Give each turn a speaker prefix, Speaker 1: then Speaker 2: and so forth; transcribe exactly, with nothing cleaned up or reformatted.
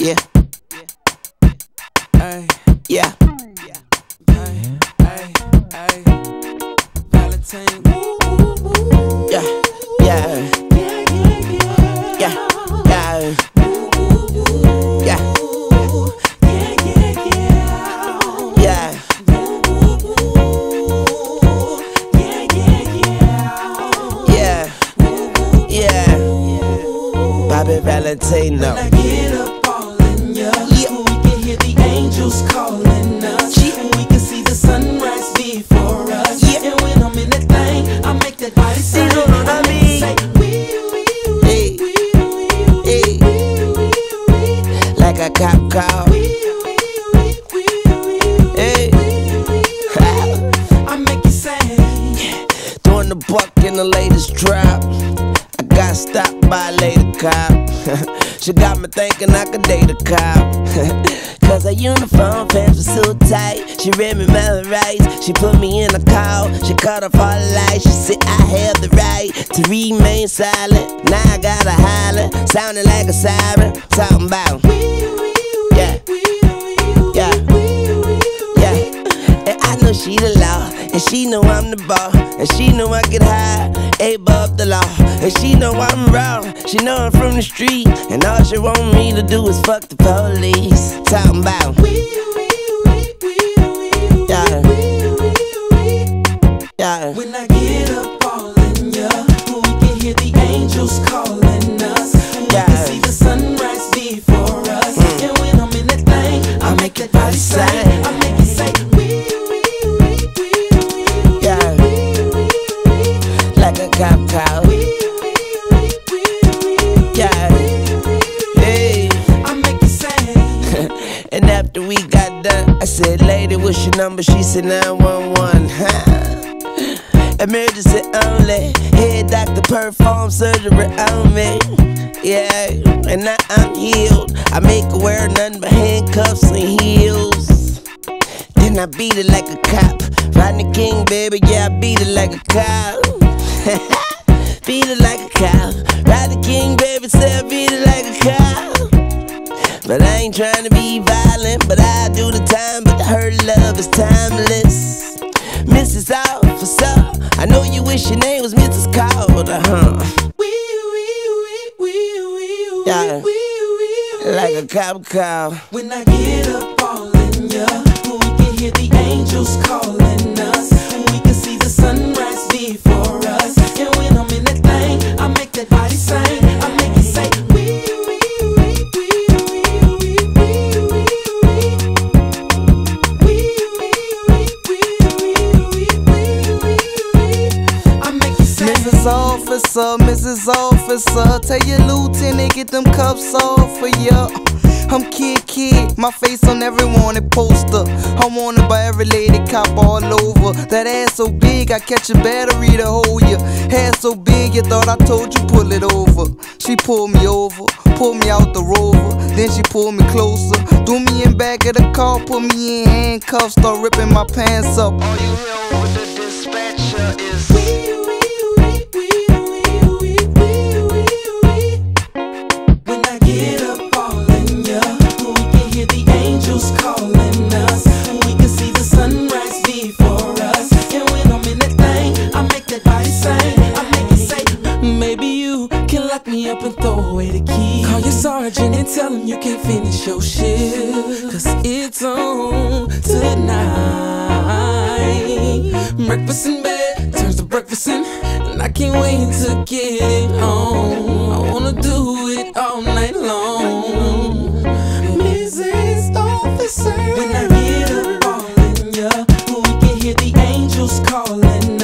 Speaker 1: Yeah. Ay, yeah. Ay, ay, ay. Valentine. Yeah, yeah. Yeah, yeah. Yeah. Yeah. Yeah. Yeah. Bobby Valentino.
Speaker 2: When I get up all in ya, yeah. We can hear the angels calling us, yeah. And we can see the sunrise before us, yeah. And when I'm in that thing, I make that body sing.
Speaker 1: You know what I mean?
Speaker 2: Say, wee, wee,
Speaker 1: Hey,
Speaker 2: wee,
Speaker 1: hey, like a cop car. Hey,
Speaker 2: I make you sing.
Speaker 1: doing the buck in the latest drop. I got stopped by a lady cop. She got me thinking I could date a cop. Cause her uniform pants were so tight. She read me my rights. She put me in a call. She cut off all the lights. She said I have the right to remain silent. Now I gotta holler, sounding like a siren. Talking about yeah, yeah, yeah. And I know she the law, and she know I'm the ball, and she know I get high, above the law, and she know I'm wrong. She know I'm from the street, and all she want me to do is fuck the police. Talking about yeah, yeah.
Speaker 2: When I get up all in ya, we can hear the angels calling us, and we
Speaker 1: Yeah.
Speaker 2: can see the sunrise before us, mm. And when I'm in that thing, I make that body sing. I make it say wee, wee, wee, wee, wee,
Speaker 1: Yeah. Like a cop car. Yeah. Hey.
Speaker 2: I make it sing.
Speaker 1: And after we got done, I said, lady, what's your number? She said nine one one. Emergency only. Head doctor perform surgery on me. Yeah, and now I'm healed. I make her wear nothing but handcuffs and heels. Then I beat it like a cop. Rodney King, baby, yeah, I beat it like a cop. Beat it like a cop. Rodney King, baby, say I beat it like a cop. But I ain't trying to be violent, but I do the time. But her love is timeless. Missus Officer, I know you wish your name was Missus Calder, huh? Yeah, like a cop car.
Speaker 2: When I get up all in ya, we can hear the angels calling us, and we can see the sunrise before us, and when I'm in that thing, I make that body sing. I make it say wee, wee, wee, wee, wee, wee, wee, wee, wee. I make it say
Speaker 3: Missus Officer, Missus Officer, tell your lieutenant get them cuffs off for ya. I'm Kid Kid, my face on every wanted poster. I'm wanted by every lady cop all over. That ass so big, I catch a battery to hold ya. Hair so big, you thought I told you pull it over. She pulled me over, pulled me out the Rover. Then she pulled me closer, threw me in back of the car, put me in handcuffs, start ripping my pants up. All you hear over the dispatcher is
Speaker 2: when I get up all in ya, we can hear the angels calling us, and we can see the sunrise before us, and when I'm in that thing, I make that body sing. I make it say, maybe you can lock me up and throw away the key. Call your sergeant and tell him you can't finish your shift, cause it's on tonight. Breakfast in bed turns to breakfast in, and I can't wait to get it on. I wanna do it all night long. Missus Officer, when I get up all in ya, we can hear the angels calling